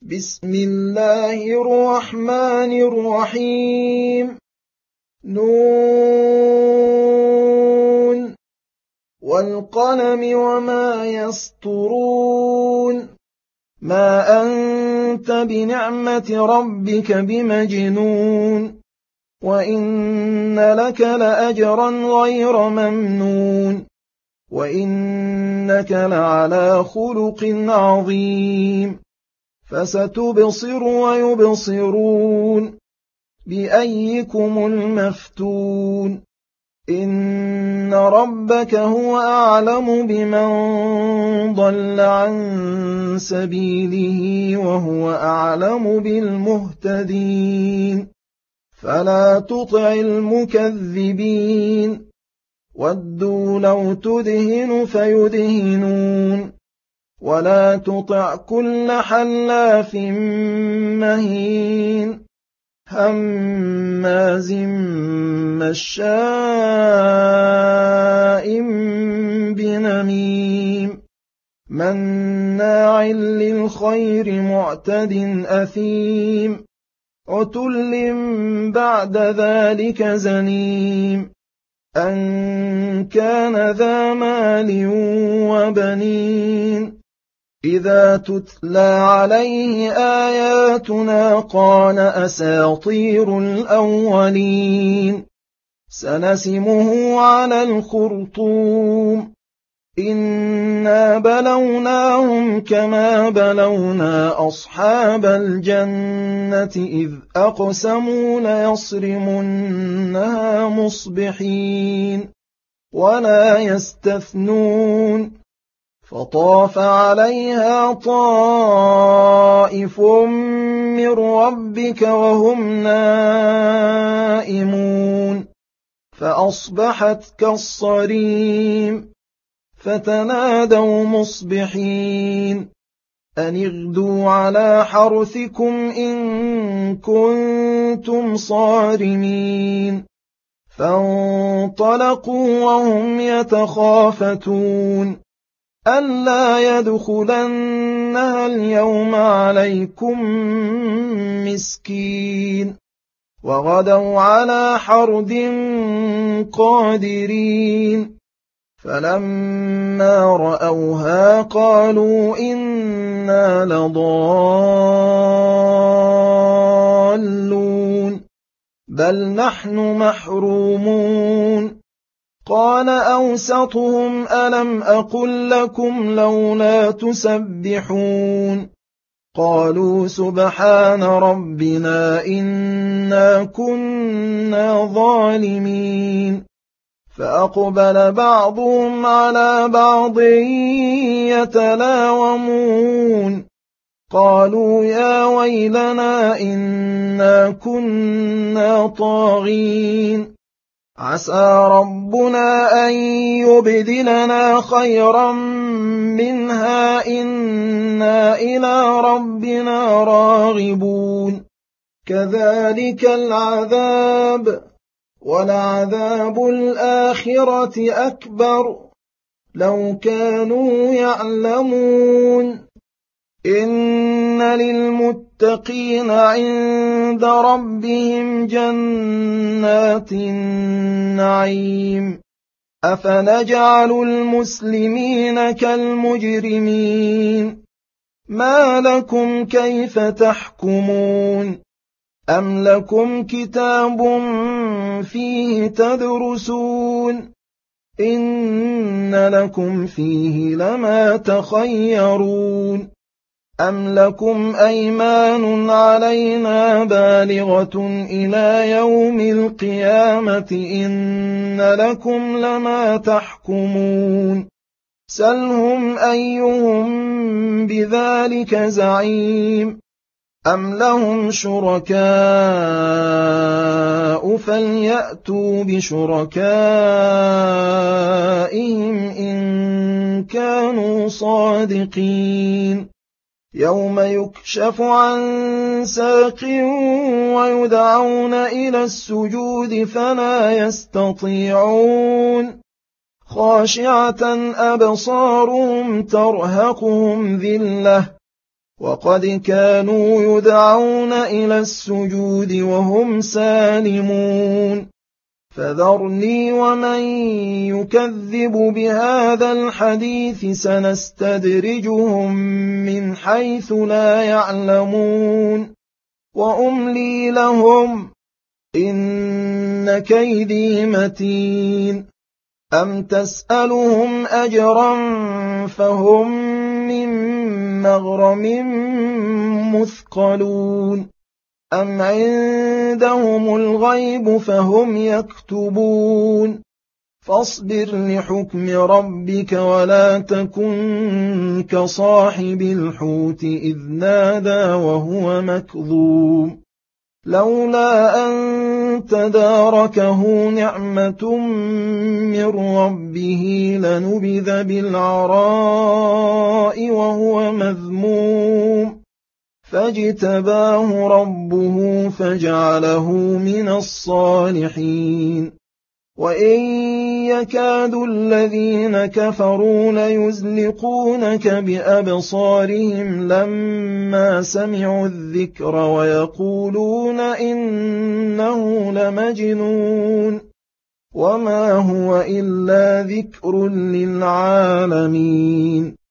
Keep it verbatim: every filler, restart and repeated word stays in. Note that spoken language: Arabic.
بسم الله الرحمن الرحيم. نون والقلم وما يسطرون. ما أنت بنعمة ربك بمجنون، وإن لك لأجرا غير ممنون، وإنك لعلى خلق عظيم. فستبصر ويبصرون بأيكم المفتون. إن ربك هو أعلم بمن ضل عن سبيله وهو أعلم بالمهتدين. فلا تطع المكذبين، ودوا لو تدهن فيدهنون، ولا تطع كل حلاف مهين هماز مشاء بنميم مناع للخير معتد أثيم عتل بعد ذلك زنيم أن كان ذا مال وبنين. إذا تتلى عليه آياتنا قال أساطير الأولين. سنسمه على الخرطوم. إنا بلوناهم كما بلونا أصحاب الجنة إذ أقسموا ليصرمنها مصبحين ولا يستثنون. فطاف عليها طائف من ربك وهم نائمون فأصبحت كالصريم. فتنادوا مصبحين أن اغدوا على حرثكم إن كنتم صارمين. فانطلقوا وهم يتخافتون ألا يدخلنها اليوم عليكم مسكين. وغدوا على حرد قادرين. فلما رأوها قالوا إنا لضالون بل نحن محرومون. قال أوسطهم ألم أقل لكم لولا تسبحون. قالوا سبحان ربنا إنا كنا ظالمين. فأقبل بعضهم على بعض يتلاومون قالوا يا ويلنا إنا كنا طاغين. عسى ربنا أن يبدلنا خيرا منها إنا إلى ربنا راغبون. كذلك العذاب ولعذاب الآخرة أكبر لو كانوا يعلمون. إن للمتقين عند ربهم جنات النعيم. أفنجعل المسلمين كالمجرمين. ما لكم كيف تحكمون. أم لكم كتاب فيه تدرسون إن لكم فيه لما تخيرون. أم لكم أيمان علينا بالغة إلى يوم القيامة إن لكم لما تحكمون. سلهم أيهم بذلك زعيم. أم لهم شركاء فليأتوا بشركائهم إن كانوا صادقين. يوم يكشف عن ساق ويدعون إلى السجود فلا يستطيعون. خاشعة أبصارهم ترهقهم ذلة وقد كانوا يدعون إلى السجود وهم سالمون فذرني ومن يكذب بهذا الحديث سنستدرجهم من حيث لا يعلمون وأملي لهم إن كيدي متين أم تسألهم أجرا فهم من مغرم مثقلون أم عندهم الغيب فهم يكتبون فاصبر لحكم ربك ولا تكن كصاحب الحوت إذ نادى وهو مكظوم لولا أن تداركه نعمة من ربه لنبذ بالعراء وهو مذموم فاجتباه ربه فجعله من الصالحين وإن يكاد الذين كفروا ليزلقونك بأبصارهم لما سمعوا الذكر ويقولون إنه لمجنون وما هو إلا ذكر للعالمين